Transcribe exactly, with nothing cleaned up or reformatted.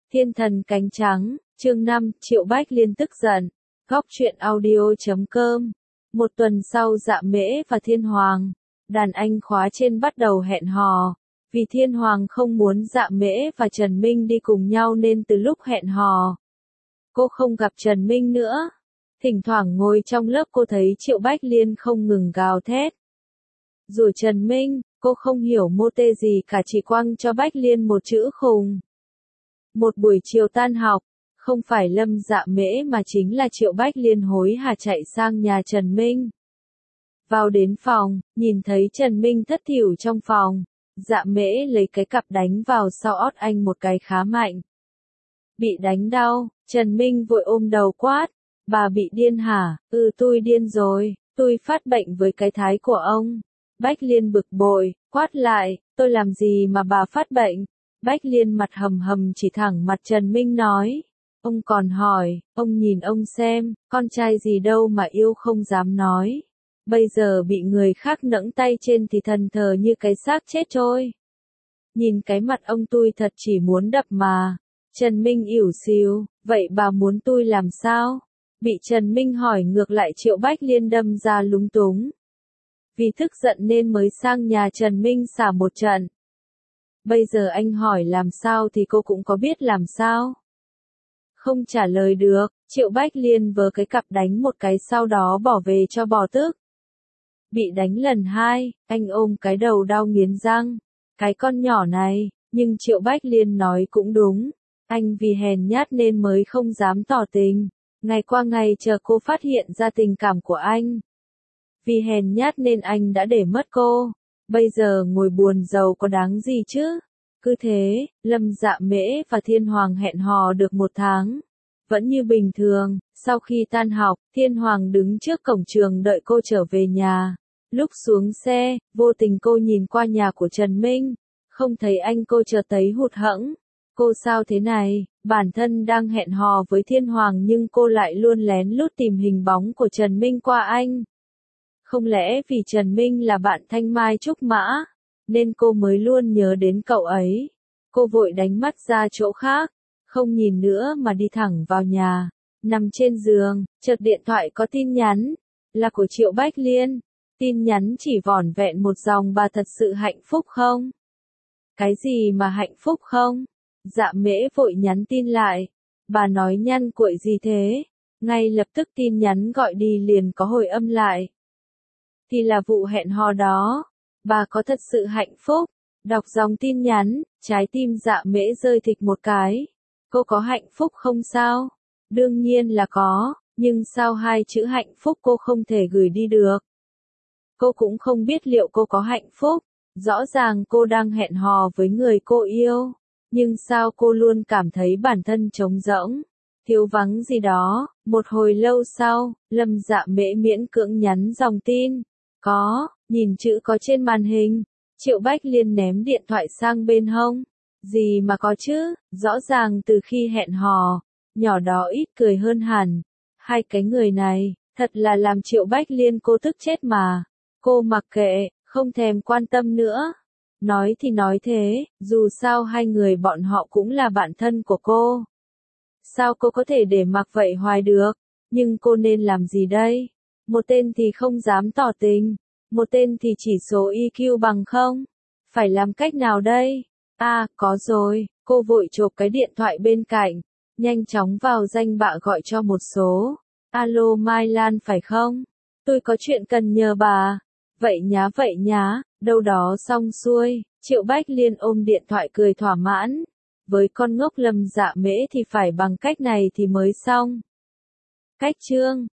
Thiên thần cánh trắng, chương năm, Triệu Bách Liên tức giận. Góc truyện audio chấm com. Một tuần sau Dạ Mễ và Thiên Hoàng, đàn anh khóa trên bắt đầu hẹn hò. Vì Thiên Hoàng không muốn Dạ Mễ và Trần Minh đi cùng nhau nên từ lúc hẹn hò, cô không gặp Trần Minh nữa. Thỉnh thoảng ngồi trong lớp cô thấy Triệu Bách Liên không ngừng gào thét rủa Trần Minh, cô không hiểu mô tê gì cả, chỉ quăng cho Bách Liên một chữ khùng. Một buổi chiều tan học, không phải Lâm Dạ Mễ mà chính là Triệu Bách Liên hối hả chạy sang nhà Trần Minh. Vào đến phòng, nhìn thấy Trần Minh thất thỉu trong phòng, Dạ Mễ lấy cái cặp đánh vào sau ót anh một cái khá mạnh. Bị đánh đau, Trần Minh vội ôm đầu quát, bà bị điên hả? Ừ, tôi điên rồi, tôi phát bệnh với cái thái của ông. Bách Liên bực bội, quát lại, tôi làm gì mà bà phát bệnh? Bách Liên mặt hầm hầm chỉ thẳng mặt Trần Minh nói. Ông còn hỏi, ông nhìn ông xem, con trai gì đâu mà yêu không dám nói. Bây giờ bị người khác nẫng tay trên thì thần thờ như cái xác chết trôi. Nhìn cái mặt ông tôi thật chỉ muốn đập mà. Trần Minh ỉu xìu, vậy bà muốn tôi làm sao? Bị Trần Minh hỏi ngược lại Triệu Bách Liên đâm ra lúng túng. Vì tức giận nên mới sang nhà Trần Minh xả một trận. Bây giờ anh hỏi làm sao thì cô cũng có biết làm sao. Không trả lời được, Triệu Bách Liên vớ cái cặp đánh một cái sau đó bỏ về cho bỏ tức. Bị đánh lần hai, anh ôm cái đầu đau nghiến răng. Cái con nhỏ này, nhưng Triệu Bách Liên nói cũng đúng. Anh vì hèn nhát nên mới không dám tỏ tình. Ngày qua ngày chờ cô phát hiện ra tình cảm của anh. Vì hèn nhát nên anh đã để mất cô. Bây giờ ngồi buồn giàu có đáng gì chứ? Cứ thế, Lâm Dạ Mễ và Thiên Hoàng hẹn hò được một tháng. Vẫn như bình thường, sau khi tan học, Thiên Hoàng đứng trước cổng trường đợi cô trở về nhà. Lúc xuống xe, vô tình cô nhìn qua nhà của Trần Minh. Không thấy anh cô chợt thấy hụt hẫng. Cô sao thế này, bản thân đang hẹn hò với Thiên Hoàng nhưng cô lại luôn lén lút tìm hình bóng của Trần Minh qua anh. Không lẽ vì Trần Minh là bạn Thanh Mai Trúc Mã, nên cô mới luôn nhớ đến cậu ấy. Cô vội đánh mắt ra chỗ khác, không nhìn nữa mà đi thẳng vào nhà. Nằm trên giường, chợt điện thoại có tin nhắn, là của Triệu Bách Liên. Tin nhắn chỉ vỏn vẹn một dòng, bà thật sự hạnh phúc không? Cái gì mà hạnh phúc không? Dạ Mễ vội nhắn tin lại. Bà nói nhăn cuội gì thế? Ngay lập tức tin nhắn gọi đi liền có hồi âm lại. Thì là vụ hẹn hò đó. Bà có thật sự hạnh phúc? Đọc dòng tin nhắn, trái tim Dạ Mễ rơi thịch một cái. Cô có hạnh phúc không sao? Đương nhiên là có, nhưng sao hai chữ hạnh phúc cô không thể gửi đi được? Cô cũng không biết liệu cô có hạnh phúc. Rõ ràng cô đang hẹn hò với người cô yêu. Nhưng sao cô luôn cảm thấy bản thân trống rỗng, thiếu vắng gì đó. Một hồi lâu sau, Lâm Dạ Mễ miễn cưỡng nhắn dòng tin. Có, nhìn chữ có trên màn hình. Triệu Bách Liên ném điện thoại sang bên hông. Gì mà có chứ, rõ ràng từ khi hẹn hò, nhỏ đó ít cười hơn hẳn. Hai cái người này, thật là làm Triệu Bách Liên cô tức chết mà. Cô mặc kệ, không thèm quan tâm nữa. Nói thì nói thế, dù sao hai người bọn họ cũng là bạn thân của cô. Sao cô có thể để mặc vậy hoài được? Nhưng cô nên làm gì đây? Một tên thì không dám tỏ tình, một tên thì chỉ số i kiu bằng không. Phải làm cách nào đây? À, có rồi, cô vội chộp cái điện thoại bên cạnh, nhanh chóng vào danh bạ gọi cho một số. Alo Mai Lan phải không? Tôi có chuyện cần nhờ bà. Vậy nhá vậy nhá, đâu đó xong xuôi, Triệu Bách Liên ôm điện thoại cười thỏa mãn. Với con ngốc Lâm Dạ Mễ thì phải bằng cách này thì mới xong. Cách chương